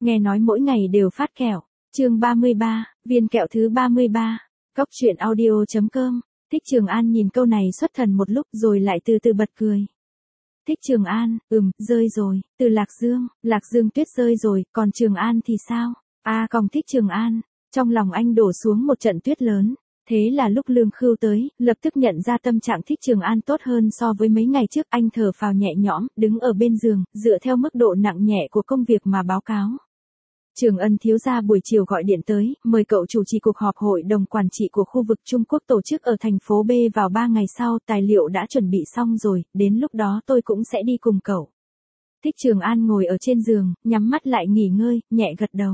nghe nói mỗi ngày đều phát kẹo. Chương 33, viên kẹo thứ 33. Cốc truyện audio.com. Thích Trường An nhìn câu này xuất thần một lúc rồi lại từ từ bật cười. Thích Trường An, rơi rồi, từ Lạc Dương tuyết rơi rồi, còn Trường An thì sao? Còn Thích Trường An, trong lòng anh đổ xuống một trận tuyết lớn. Thế là lúc Lương Khưu tới, lập tức nhận ra tâm trạng Thích Trường An tốt hơn so với mấy ngày trước. Anh thở phào nhẹ nhõm, đứng ở bên giường, dựa theo mức độ nặng nhẹ của công việc mà báo cáo. Trường Ân thiếu gia buổi chiều gọi điện tới, mời cậu chủ trì cuộc họp hội đồng quản trị của khu vực Trung Quốc tổ chức ở thành phố B vào 3 ngày sau. Tài liệu đã chuẩn bị xong rồi, đến lúc đó tôi cũng sẽ đi cùng cậu. Thích Trường An ngồi ở trên giường, nhắm mắt lại nghỉ ngơi, nhẹ gật đầu.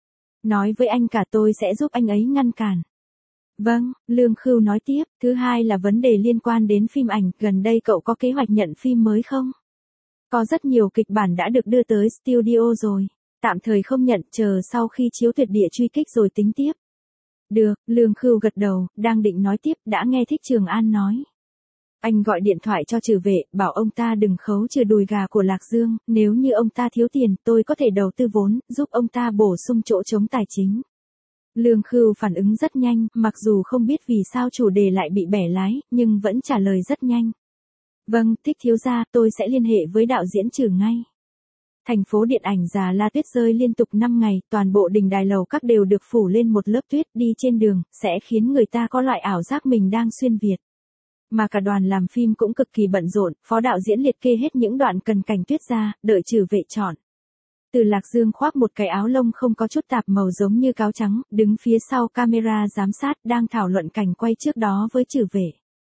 Nói với anh cả tôi sẽ giúp anh ấy ngăn cản. Vâng, Lương Khưu nói tiếp, thứ hai là vấn đề liên quan đến phim ảnh, gần đây cậu có kế hoạch nhận phim mới không? Có rất nhiều kịch bản đã được đưa tới studio rồi, tạm thời không nhận, chờ sau khi chiếu Tuyệt Địa Truy Kích rồi tính tiếp. Được, Lương Khưu gật đầu, đang định nói tiếp, đã nghe Thích Trường An nói. Anh gọi điện thoại cho Trừ Vệ, bảo ông ta đừng khấu trừ đùi gà của Lạc Dương, nếu như ông ta thiếu tiền, tôi có thể đầu tư vốn, giúp ông ta bổ sung chỗ trống tài chính. Lương Khưu phản ứng rất nhanh, mặc dù không biết vì sao chủ đề lại bị bẻ lái, nhưng vẫn trả lời rất nhanh. Vâng, Thích thiếu gia, tôi sẽ liên hệ với đạo diễn Trừ ngay. Thành phố điện ảnh Già La tuyết rơi liên tục 5 ngày, toàn bộ đình đài lầu các đều được phủ lên một lớp tuyết, đi trên đường, sẽ khiến người ta có loại ảo giác mình đang xuyên Việt. Mà cả đoàn làm phim cũng cực kỳ bận rộn, phó đạo diễn liệt kê hết những đoạn cần cảnh tuyết ra, đợi Trừ Vệ chọn. Từ Lạc Dương khoác một cái áo lông không có chút tạp màu giống như cáo trắng, đứng phía sau camera giám sát, đang thảo luận cảnh quay trước đó với Trừ Vệ.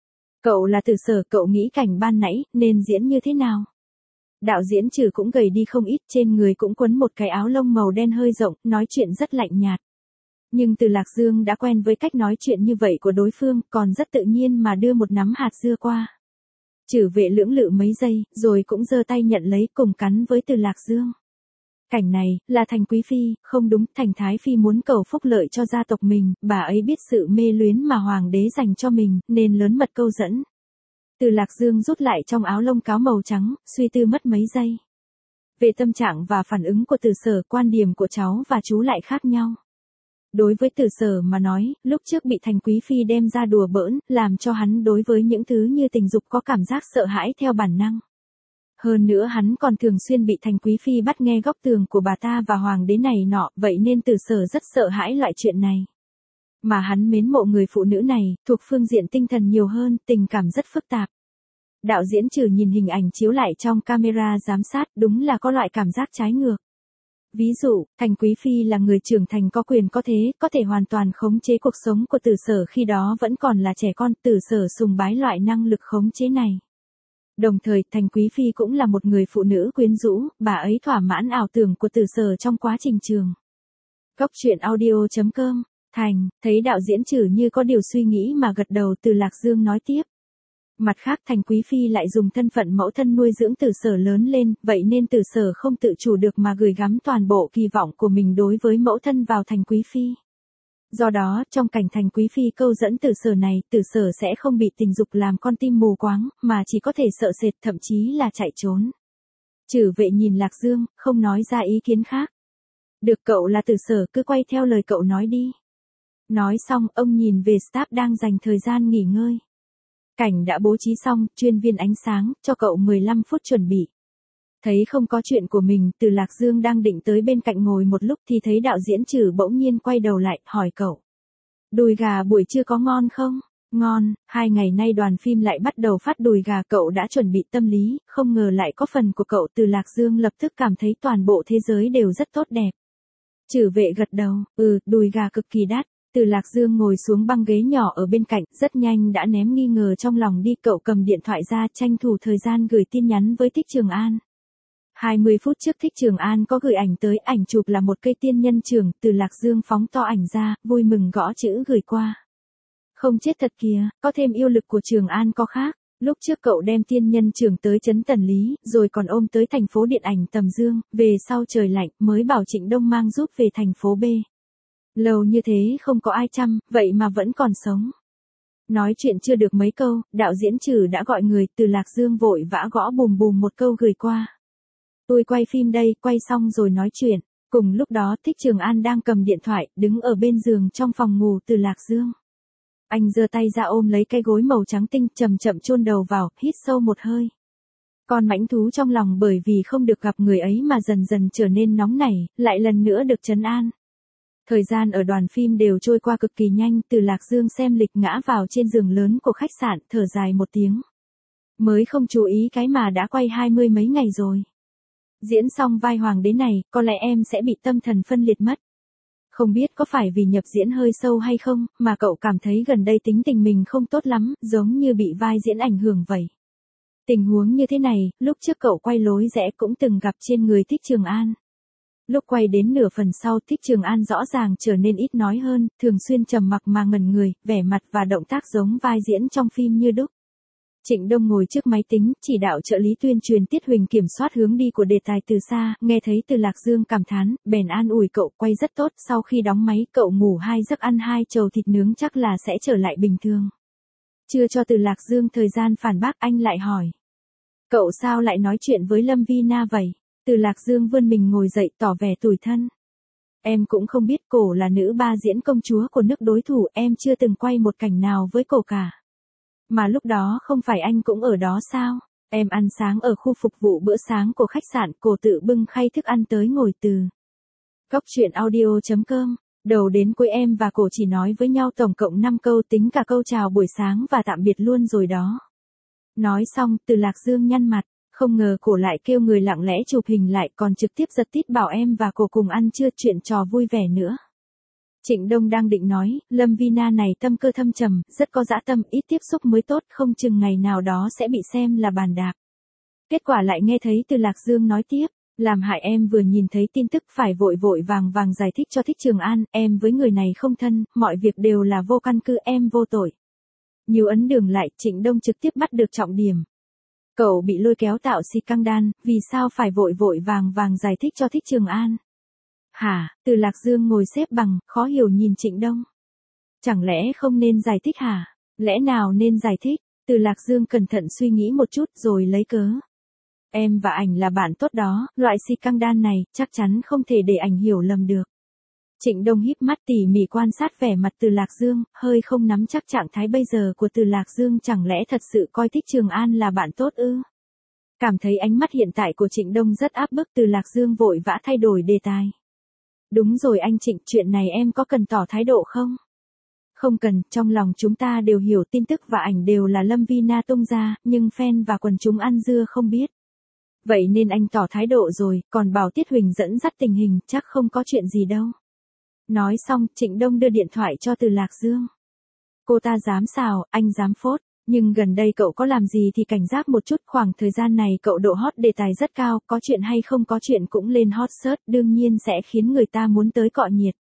Cậu là Từ Sở, cậu nghĩ cảnh ban nãy nên diễn như thế nào? Đạo diễn Trừ cũng gầy đi không ít, trên người cũng quấn một cái áo lông màu đen hơi rộng, nói chuyện rất lạnh nhạt. Nhưng Từ Lạc Dương đã quen với cách nói chuyện như vậy của đối phương, còn rất tự nhiên mà đưa một nắm hạt dưa qua. Trừ Vệ lưỡng lự mấy giây, rồi cũng giơ tay nhận lấy, cùng cắn với Từ Lạc Dương. Cảnh này, là Thành Quý Phi, không đúng, Thành Thái Phi muốn cầu phúc lợi cho gia tộc mình, bà ấy biết sự mê luyến mà Hoàng đế dành cho mình, nên lớn mật câu dẫn. Từ Lạc Dương rút lại trong áo lông cáo màu trắng, suy tư mất mấy giây. Về tâm trạng và phản ứng của Từ Sở, quan điểm của cháu và chú lại khác nhau. Đối với Từ Sở mà nói, lúc trước bị Thành Quý Phi đem ra đùa bỡn, làm cho hắn đối với những thứ như tình dục có cảm giác sợ hãi theo bản năng. Hơn nữa hắn còn thường xuyên bị Thành Quý Phi bắt nghe góc tường của bà ta và Hoàng đế này nọ, vậy nên Từ Sở rất sợ hãi loại chuyện này. Mà hắn mến mộ người phụ nữ này, thuộc phương diện tinh thần nhiều hơn, tình cảm rất phức tạp. Đạo diễn Trừ nhìn hình ảnh chiếu lại trong camera giám sát, đúng là có loại cảm giác trái ngược. Ví dụ, Thành Quý Phi là người trưởng thành có quyền có thế, có thể hoàn toàn khống chế cuộc sống của Từ Sở khi đó vẫn còn là trẻ con, Từ Sở sùng bái loại năng lực khống chế này. Đồng thời, Thành Quý Phi cũng là một người phụ nữ quyến rũ, bà ấy thỏa mãn ảo tưởng của Từ Sở trong quá trình trường. Cốc truyện audio.com. Thành, thấy đạo diễn Trừ như có điều suy nghĩ mà gật đầu, Từ Lạc Dương nói tiếp. Mặt khác, Thành Quý Phi lại dùng thân phận mẫu thân nuôi dưỡng Từ Sở lớn lên, vậy nên Từ Sở không tự chủ được mà gửi gắm toàn bộ kỳ vọng của mình đối với mẫu thân vào Thành Quý Phi. Do đó, trong cảnh Thành Quý Phi câu dẫn Từ Sở này, Từ Sở sẽ không bị tình dục làm con tim mù quáng, mà chỉ có thể sợ sệt, thậm chí là chạy trốn. Trừ Vệ nhìn Lạc Dương, không nói ra ý kiến khác. Được, cậu là Từ Sở, cứ quay theo lời cậu nói đi. Nói xong, ông nhìn về staff đang dành thời gian nghỉ ngơi. Cảnh đã bố trí xong, chuyên viên ánh sáng, cho cậu 15 phút chuẩn bị. Thấy không có chuyện của mình, Từ Lạc Dương đang định tới bên cạnh ngồi một lúc thì thấy đạo diễn Trừ bỗng nhiên quay đầu lại, hỏi cậu. Đùi gà buổi trưa có ngon không? Ngon, 2 ngày nay đoàn phim lại bắt đầu phát đùi gà, cậu đã chuẩn bị tâm lý, không ngờ lại có phần của cậu. Từ Lạc Dương lập tức cảm thấy toàn bộ thế giới đều rất tốt đẹp. Trừ Vệ gật đầu, đùi gà cực kỳ đắt. Từ Lạc Dương ngồi xuống băng ghế nhỏ ở bên cạnh, rất nhanh đã ném nghi ngờ trong lòng đi, cậu cầm điện thoại ra, tranh thủ thời gian gửi tin nhắn với Thích Trường An. 20 phút trước Thích Trường An có gửi ảnh tới, ảnh chụp là một cây tiên nhân trưởng, Từ Lạc Dương phóng to ảnh ra, vui mừng gõ chữ gửi qua. Không chết thật kìa, có thêm yêu lực của Trường An có khác. Lúc trước cậu đem tiên nhân trưởng tới trấn Tần Lý, rồi còn ôm tới thành phố điện ảnh Tầm Dương, về sau trời lạnh mới bảo Trịnh Đông mang giúp về thành phố B. Lâu như thế không có ai chăm, vậy mà vẫn còn sống. Nói chuyện chưa được mấy câu, đạo diễn Trừ đã gọi người, Từ Lạc Dương vội vã gõ bùm bùm một câu gửi qua. Tôi quay phim đây, quay xong rồi nói chuyện. Cùng lúc đó Thích Trường An đang cầm điện thoại, đứng ở bên giường trong phòng ngủ Từ Lạc Dương. Anh giơ tay ra ôm lấy cái gối màu trắng tinh, chậm chậm chôn đầu vào, hít sâu một hơi. Con mãnh thú trong lòng bởi vì không được gặp người ấy mà dần dần trở nên nóng nảy, lại lần nữa được trấn an. Thời gian ở đoàn phim đều trôi qua cực kỳ nhanh, Từ Lạc Dương xem lịch ngã vào trên giường lớn của khách sạn, thở dài một tiếng. Mới không chú ý cái mà đã quay 20 mấy ngày rồi. Diễn xong vai hoàng đế này, có lẽ em sẽ bị tâm thần phân liệt mất. Không biết có phải vì nhập diễn hơi sâu hay không, mà cậu cảm thấy gần đây tính tình mình không tốt lắm, giống như bị vai diễn ảnh hưởng vậy. Tình huống như thế này, lúc trước cậu quay lối rẽ cũng từng gặp trên người Thích Trường An. Lúc quay đến nửa phần sau, Thích Trường An rõ ràng trở nên ít nói hơn, thường xuyên trầm mặc mà ngẩn người, vẻ mặt và động tác giống vai diễn trong phim như đúc. Trịnh Đông ngồi trước máy tính, chỉ đạo trợ lý tuyên truyền Tiết Huỳnh kiểm soát hướng đi của đề tài từ xa, nghe thấy Từ Lạc Dương cảm thán, bèn an ủi cậu quay rất tốt, sau khi đóng máy cậu ngủ 2 giấc ăn 2 chầu thịt nướng chắc là sẽ trở lại bình thường. Chưa cho Từ Lạc Dương thời gian phản bác anh lại hỏi. Cậu sao lại nói chuyện với Lâm Vi Na vậy? Từ Lạc Dương vươn mình ngồi dậy tỏ vẻ tủi thân. Em cũng không biết cổ là nữ ba diễn công chúa của nước đối thủ, em chưa từng quay một cảnh nào với cổ cả. Mà lúc đó không phải anh cũng ở đó sao? Em ăn sáng ở khu phục vụ bữa sáng của khách sạn, cổ tự bưng khay thức ăn tới ngồi từ. Cóc truyện audio.com. Đầu đến cuối em và cổ chỉ nói với nhau tổng cộng 5 câu, tính cả câu chào buổi sáng và tạm biệt luôn rồi đó. Nói xong, Từ Lạc Dương nhăn mặt, không ngờ cổ lại kêu người lặng lẽ chụp hình lại, còn trực tiếp giật tít bảo em và cổ cùng ăn trưa, chuyện trò vui vẻ nữa. Trịnh Đông đang định nói, Lâm Vi Na này tâm cơ thâm trầm, rất có dã tâm, ít tiếp xúc mới tốt, không chừng ngày nào đó sẽ bị xem là bàn đạp. Kết quả lại nghe thấy Từ Lạc Dương nói tiếp, làm hại em vừa nhìn thấy tin tức phải vội vội vàng vàng giải thích cho Thích Trường An, em với người này không thân, mọi việc đều là vô căn cứ, em vô tội. Nhiều ấn đường lại, Trịnh Đông trực tiếp bắt được trọng điểm. Cậu bị lôi kéo tạo scandal, vì sao phải vội vội vàng vàng giải thích cho Thích Trường An? Hả? Từ Lạc Dương ngồi xếp bằng, khó hiểu nhìn Trịnh Đông. Chẳng lẽ không nên giải thích hả? Lẽ nào nên giải thích? Từ Lạc Dương cẩn thận suy nghĩ một chút rồi lấy cớ. Em và ảnh là bạn tốt đó, loại scandal này chắc chắn không thể để ảnh hiểu lầm được. Trịnh Đông híp mắt tỉ mỉ quan sát vẻ mặt Từ Lạc Dương, hơi không nắm chắc trạng thái bây giờ của Từ Lạc Dương, chẳng lẽ thật sự coi Thích Trường An là bạn tốt ư? Cảm thấy ánh mắt hiện tại của Trịnh Đông rất áp bức, Từ Lạc Dương vội vã thay đổi đề tài. Đúng rồi anh Trịnh, chuyện này em có cần tỏ thái độ không? Không cần, trong lòng chúng ta đều hiểu tin tức và ảnh đều là Lâm Vi Na tung ra, nhưng fan và quần chúng ăn dưa không biết. Vậy nên anh tỏ thái độ rồi, còn bảo Tiết Huỳnh dẫn dắt tình hình, chắc không có chuyện gì đâu. Nói xong, Trịnh Đông đưa điện thoại cho Từ Lạc Dương. Cô ta dám xào, anh dám phốt, nhưng gần đây cậu có làm gì thì cảnh giác một chút, khoảng thời gian này cậu độ hot đề tài rất cao, có chuyện hay không có chuyện cũng lên hot search, đương nhiên sẽ khiến người ta muốn tới cọ nhiệt.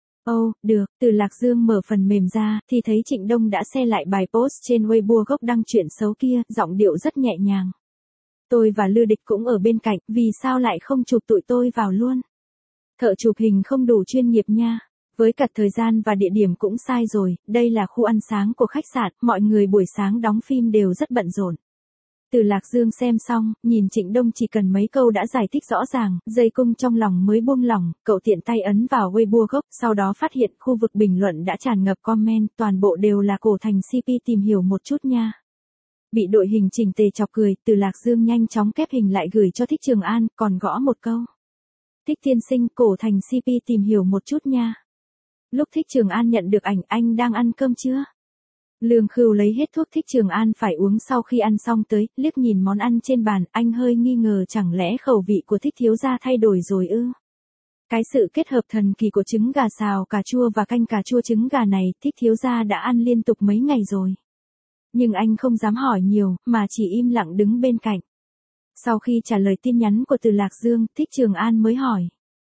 Được, Từ Lạc Dương mở phần mềm ra, thì thấy Trịnh Đông đã share lại bài post trên Weibo gốc đăng chuyện xấu kia, giọng điệu rất nhẹ nhàng. Tôi và Lư Địch cũng ở bên cạnh, vì sao lại không chụp tụi tôi vào luôn? Thợ chụp hình không đủ chuyên nghiệp nha. Với cả thời gian và địa điểm cũng sai rồi, đây là khu ăn sáng của khách sạn, mọi người buổi sáng đóng phim đều rất bận rộn. Từ Lạc Dương xem xong, nhìn Trịnh Đông chỉ cần mấy câu đã giải thích rõ ràng, dây cung trong lòng mới buông lỏng, cậu tiện tay ấn vào Weibo gốc, sau đó phát hiện khu vực bình luận đã tràn ngập comment, toàn bộ đều là cổ thành CP, tìm hiểu một chút nha. Bị đội hình chỉnh tề chọc cười, Từ Lạc Dương nhanh chóng kép hình lại gửi cho Thích Trường An, còn gõ một câu. Thích tiên sinh, cổ thành CP tìm hiểu một chút nha. Lúc Thích Trường An nhận được ảnh, anh đang ăn cơm chưa? Lương Khưu lấy hết thuốc Thích Trường An phải uống sau khi ăn xong tới, liếc nhìn món ăn trên bàn, anh hơi nghi ngờ chẳng lẽ khẩu vị của Thích thiếu gia thay đổi rồi ư? Cái sự kết hợp thần kỳ của trứng gà xào cà chua và canh cà chua trứng gà này, Thích thiếu gia đã ăn liên tục mấy ngày rồi. Nhưng anh không dám hỏi nhiều, mà chỉ im lặng đứng bên cạnh. Sau khi trả lời tin nhắn của Từ Lạc Dương, Thích Trường An mới hỏi.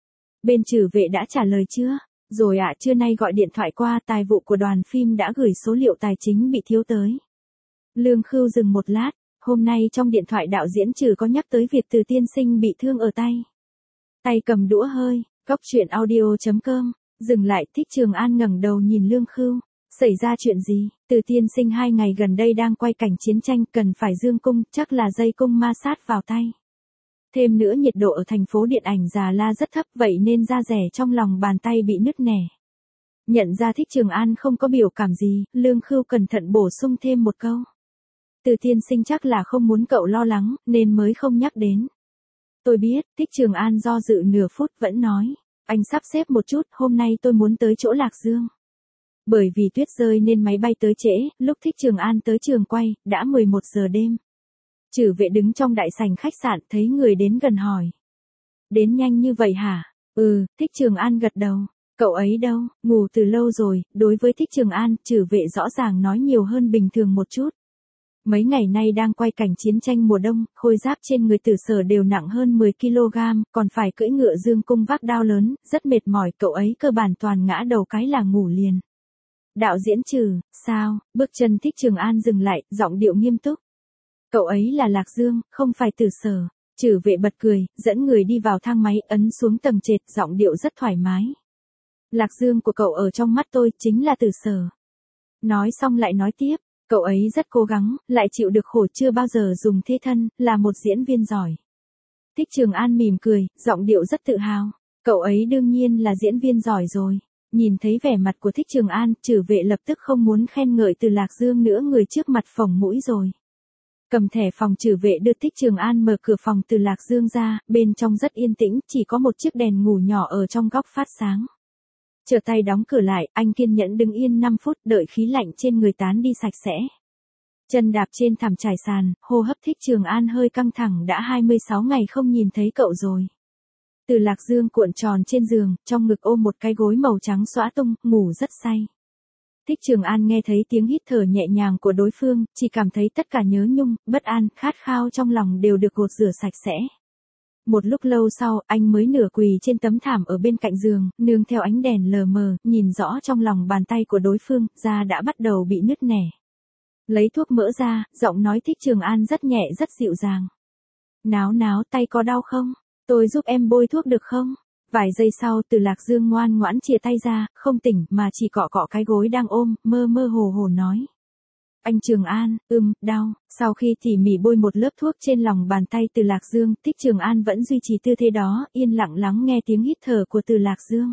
Bên trừ vệ đã trả lời chưa? Rồi ạ, trưa nay gọi điện thoại qua, tài vụ của đoàn phim đã gửi số liệu tài chính bị thiếu tới. Lương Khưu dừng một lát, hôm nay trong điện thoại đạo diễn Trừ có nhắc tới việc Từ tiên sinh bị thương ở tay. Tay cầm đũa hơi, cóc truyện audio.com, dừng lại, Thích Trường An ngẩng đầu nhìn Lương Khưu. Xảy ra chuyện gì? Từ tiên sinh 2 ngày gần đây đang quay cảnh chiến tranh, cần phải dương cung, chắc là dây cung ma sát vào tay. Thêm nữa nhiệt độ ở thành phố điện ảnh Già La rất thấp vậy nên da rẻ trong lòng bàn tay bị nứt nẻ. Nhận ra Thích Trường An không có biểu cảm gì, Lương Khưu cẩn thận bổ sung thêm một câu. Từ tiên sinh chắc là không muốn cậu lo lắng, nên mới không nhắc đến. Tôi biết, Thích Trường An do dự nửa phút vẫn nói. Anh sắp xếp một chút, hôm nay tôi muốn tới chỗ Lạc Dương. Bởi vì tuyết rơi nên máy bay tới trễ, lúc Thích Trường An tới trường quay, đã 11 giờ đêm. Trử vệ đứng trong đại sảnh khách sạn thấy người đến gần hỏi. Đến nhanh như vậy hả? Ừ, Thích Trường An gật đầu. Cậu ấy đâu, ngủ từ lâu rồi, đối với Thích Trường An, Trử vệ rõ ràng nói nhiều hơn bình thường một chút. Mấy ngày nay đang quay cảnh chiến tranh mùa đông, khôi giáp trên người Tử Sở đều nặng hơn 10 kg, còn phải cưỡi ngựa dương cung vác đao lớn, rất mệt mỏi, cậu ấy cơ bản toàn ngã đầu cái là ngủ liền. Đạo diễn Trử, sao? Bước chân Thích Trường An dừng lại, giọng điệu nghiêm túc. Cậu ấy là Lạc Dương, không phải Tử Sở. Trử vệ bật cười, dẫn người đi vào thang máy, ấn xuống tầng trệt, giọng điệu rất thoải mái. Lạc Dương của cậu ở trong mắt tôi chính là Tử Sở. Nói xong lại nói tiếp. Cậu ấy rất cố gắng, lại chịu được khổ chưa bao giờ dùng thế thân, là một diễn viên giỏi. Thích Trường An mỉm cười, giọng điệu rất tự hào. Cậu ấy đương nhiên là diễn viên giỏi rồi. Nhìn thấy vẻ mặt của Thích Trường An, Trử vệ lập tức không muốn khen ngợi Từ Lạc Dương nữa, người trước mặt phồng mũi rồi. Cầm thẻ phòng, Trử vệ đưa Thích Trường An mở cửa phòng Từ Lạc Dương ra, bên trong rất yên tĩnh, chỉ có một chiếc đèn ngủ nhỏ ở trong góc phát sáng. Trở tay đóng cửa lại, anh kiên nhẫn đứng yên 5 phút đợi khí lạnh trên người tán đi sạch sẽ. Chân đạp trên thảm trải sàn, hô hấp Thích Trường An hơi căng thẳng, đã 26 ngày không nhìn thấy cậu rồi. Từ Lạc Dương cuộn tròn trên giường, trong ngực ôm một cái gối màu trắng xõa tung, ngủ rất say. Thích Trường An nghe thấy tiếng hít thở nhẹ nhàng của đối phương, chỉ cảm thấy tất cả nhớ nhung, bất an, khát khao trong lòng đều được gột rửa sạch sẽ. Một lúc lâu sau, anh mới nửa quỳ trên tấm thảm ở bên cạnh giường, nương theo ánh đèn lờ mờ, nhìn rõ trong lòng bàn tay của đối phương, da đã bắt đầu bị nứt nẻ. Lấy thuốc mỡ ra, giọng nói Thích Trường An rất nhẹ rất dịu dàng. Náo náo, tay có đau không? Tôi giúp em bôi thuốc được không? Vài giây sau, Từ Lạc Dương ngoan ngoãn chìa tay ra, không tỉnh mà chỉ cọ cọ cái gối đang ôm, mơ mơ hồ hồ nói. Anh Trường An, đau. Sau khi tỉ mỉ bôi một lớp thuốc trên lòng bàn tay Từ Lạc Dương, Thích Trường An vẫn duy trì tư thế đó, yên lặng lắng nghe tiếng hít thở của Từ Lạc Dương.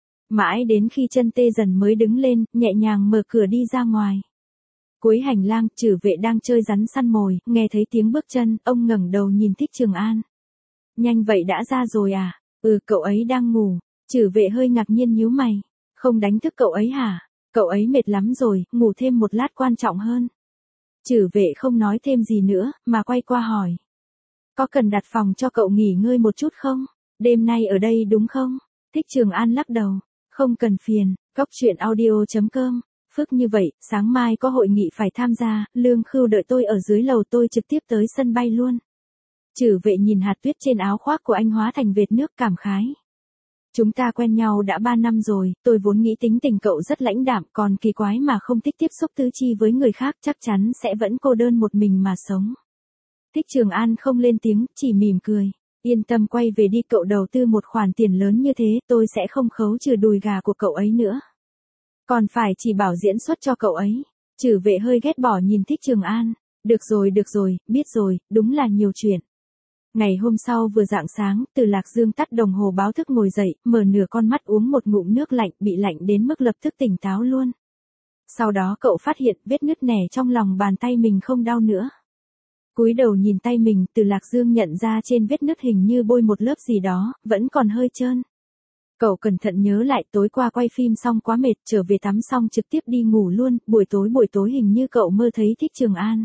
Mãi đến khi chân tê dần mới đứng lên, nhẹ nhàng mở cửa đi ra ngoài. Cuối hành lang, Trử vệ đang chơi rắn săn mồi, nghe thấy tiếng bước chân, ông ngẩng đầu nhìn Thích Trường An. Nhanh vậy đã ra rồi à? Cậu ấy đang ngủ. Trử vệ hơi ngạc nhiên nhíu mày. Không đánh thức cậu ấy hả? Cậu ấy mệt lắm rồi, ngủ thêm một lát quan trọng hơn. Trử vệ không nói thêm gì nữa, mà quay qua hỏi. Có cần đặt phòng cho cậu nghỉ ngơi một chút không? Đêm nay ở đây đúng không? Thích Trường An lắc đầu. Không cần phiền, Cóc Truyện Audio.com. Phức như vậy, sáng mai có hội nghị phải tham gia, Lương Khưu đợi tôi ở dưới lầu, tôi trực tiếp tới sân bay luôn. Trử vệ nhìn hạt tuyết trên áo khoác của anh hóa thành vệt nước cảm khái. Chúng ta quen nhau đã 3 năm rồi, tôi vốn nghĩ tính tình cậu rất lãnh đạm, còn kỳ quái mà không thích tiếp xúc tứ chi với người khác, chắc chắn sẽ vẫn cô đơn một mình mà sống. Thích Trường An không lên tiếng, chỉ mỉm cười. Yên tâm, quay về đi, cậu đầu tư một khoản tiền lớn như thế, tôi sẽ không khấu trừ đùi gà của cậu ấy nữa. Còn phải chỉ bảo diễn xuất cho cậu ấy. Trử vệ hơi ghét bỏ nhìn Thích Trường An. Được rồi, biết rồi, đúng là nhiều chuyện. Ngày hôm sau vừa rạng sáng, Từ Lạc Dương tắt đồng hồ báo thức ngồi dậy, mở nửa con mắt uống một ngụm nước lạnh, bị lạnh đến mức lập tức tỉnh táo luôn. Sau đó cậu phát hiện vết nứt nẻ trong lòng bàn tay mình không đau nữa. Cúi đầu nhìn tay mình, Từ Lạc Dương nhận ra trên vết nứt hình như bôi một lớp gì đó, vẫn còn hơi trơn. Cậu cẩn thận nhớ lại, tối qua quay phim xong quá mệt, trở về tắm xong trực tiếp đi ngủ luôn, buổi tối hình như cậu mơ thấy Thích Trường An.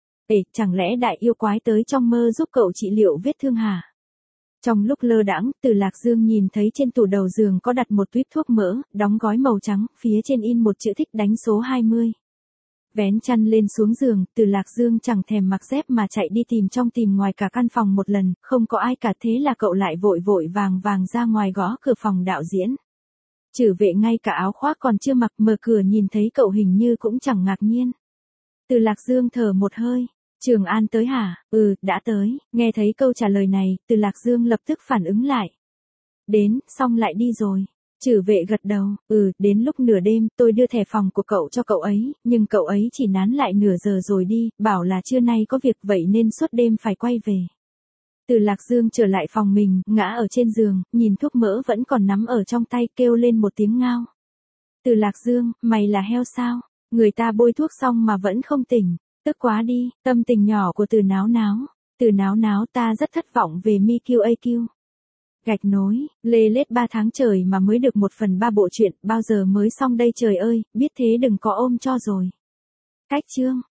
Chẳng lẽ đại yêu quái tới trong mơ giúp cậu trị liệu vết thương hả? Trong lúc lơ đãng, Từ Lạc Dương nhìn thấy trên tủ đầu giường có đặt một tuýp thuốc mỡ, đóng gói màu trắng, phía trên in một chữ Thích đánh số 20. Vén chăn lên xuống giường, Từ Lạc Dương chẳng thèm mặc dép mà chạy đi tìm trong tìm ngoài cả căn phòng một lần, không có ai cả, thế là cậu lại vội vàng ra ngoài gõ cửa phòng đạo diễn. Trử vệ ngay cả áo khoác còn chưa mặc, mở cửa nhìn thấy cậu hình như cũng chẳng ngạc nhiên. Từ Lạc Dương thở một hơi. Trường An tới hả? Đã tới. Nghe thấy câu trả lời này, Từ Lạc Dương lập tức phản ứng lại. Đến, xong lại đi rồi. Trử vệ gật đầu. Đến lúc nửa đêm, tôi đưa thẻ phòng của cậu cho cậu ấy, nhưng cậu ấy chỉ nán lại nửa giờ rồi đi, bảo là trưa nay có việc vậy nên suốt đêm phải quay về. Từ Lạc Dương trở lại phòng mình, ngã ở trên giường, nhìn thuốc mỡ vẫn còn nắm ở trong tay, kêu lên một tiếng ngao. Từ Lạc Dương, mày là heo sao? Người ta bôi thuốc xong mà vẫn không tỉnh. Tức quá đi, tâm tình nhỏ của Từ Náo Náo. Từ Náo Náo, ta rất thất vọng về MQAQ. Gạch nối, lê lết 3 tháng trời mà mới được 1/3 bộ truyện, bao giờ mới xong đây trời ơi, biết thế đừng có ôm cho rồi. Cách chương.